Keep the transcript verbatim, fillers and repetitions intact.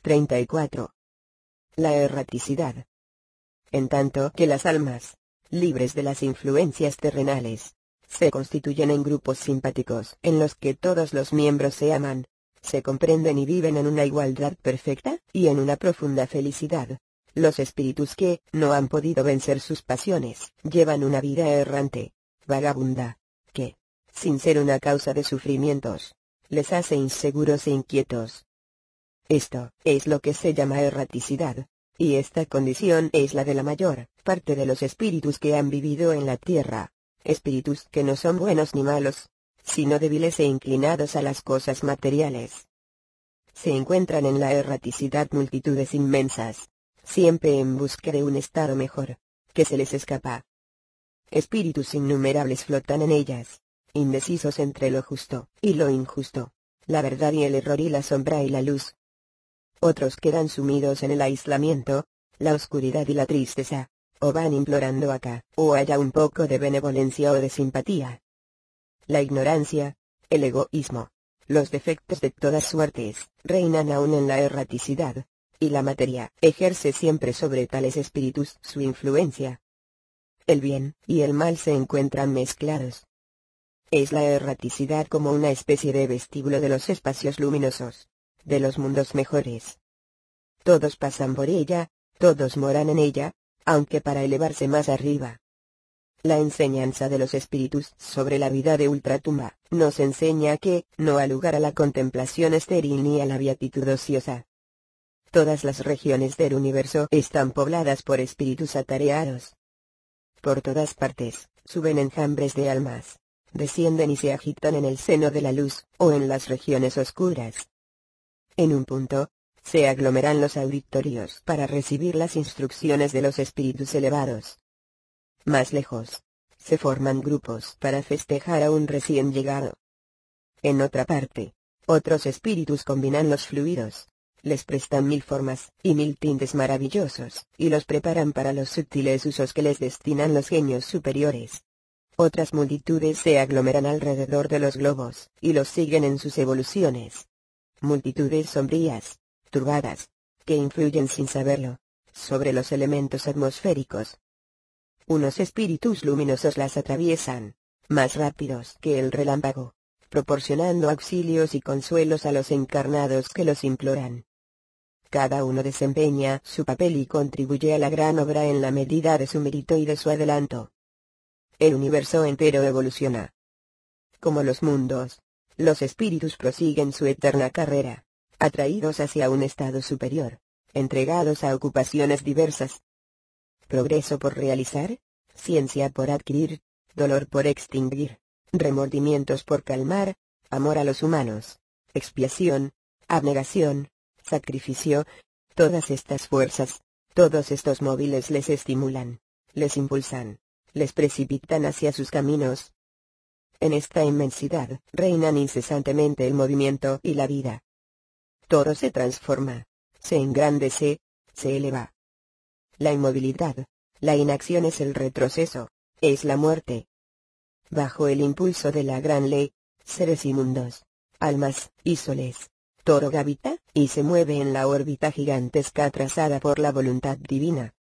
treinta y cuatro. La erraticidad. En tanto que las almas, libres de las influencias terrenales, se constituyen en grupos simpáticos en los que todos los miembros se aman, se comprenden y viven en una igualdad perfecta y en una profunda felicidad. Los espíritus que no han podido vencer sus pasiones llevan una vida errante, vagabunda, que, sin ser una causa de sufrimientos, les hace inseguros e inquietos. Esto es lo que se llama erraticidad, y esta condición es la de la mayor parte de los espíritus que han vivido en la tierra, espíritus que no son buenos ni malos, sino débiles e inclinados a las cosas materiales. Se encuentran en la erraticidad multitudes inmensas, siempre en busca de un estado mejor, que se les escapa. Espíritus innumerables flotan en ellas, indecisos entre lo justo y lo injusto, la verdad y el error y la sombra y la luz. Otros quedan sumidos en el aislamiento, la oscuridad y la tristeza, o van implorando acá o allá un poco de benevolencia o de simpatía. La ignorancia, el egoísmo, los defectos de todas suertes, reinan aún en la erraticidad, y la materia ejerce siempre sobre tales espíritus su influencia. El bien y el mal se encuentran mezclados. Es la erraticidad como una especie de vestíbulo de los espacios luminosos, de los mundos mejores. Todos pasan por ella, todos moran en ella, aunque para elevarse más arriba. La enseñanza de los espíritus sobre la vida de ultratumba nos enseña que no ha lugar a la contemplación estéril ni a la beatitud ociosa. Todas las regiones del universo están pobladas por espíritus atareados. Por todas partes, suben enjambres de almas, descienden y se agitan en el seno de la luz, o en las regiones oscuras. En un punto, se aglomeran los auditorios para recibir las instrucciones de los espíritus elevados. Más lejos, se forman grupos para festejar a un recién llegado. En otra parte, otros espíritus combinan los fluidos, les prestan mil formas y mil tintes maravillosos, y los preparan para los sutiles usos que les destinan los genios superiores. Otras multitudes se aglomeran alrededor de los globos, y los siguen en sus evoluciones. Multitudes sombrías, turbadas, que influyen sin saberlo, sobre los elementos atmosféricos. Unos espíritus luminosos las atraviesan, más rápidos que el relámpago, proporcionando auxilios y consuelos a los encarnados que los imploran. Cada uno desempeña su papel y contribuye a la gran obra en la medida de su mérito y de su adelanto. El universo entero evoluciona. Como los mundos, los espíritus prosiguen su eterna carrera, atraídos hacia un estado superior, entregados a ocupaciones diversas. Progreso por realizar, ciencia por adquirir, dolor por extinguir, remordimientos por calmar, amor a los humanos, expiación, abnegación, sacrificio. Todas estas fuerzas, todos estos móviles les estimulan, les impulsan, les precipitan hacia sus caminos. En esta inmensidad reinan incesantemente el movimiento y la vida. Todo se transforma, se engrandece, se eleva. La inmovilidad, la inacción es el retroceso, es la muerte. Bajo el impulso de la gran ley, seres inmundos, almas y soles, todo gravita y se mueve en la órbita gigantesca trazada por la voluntad divina.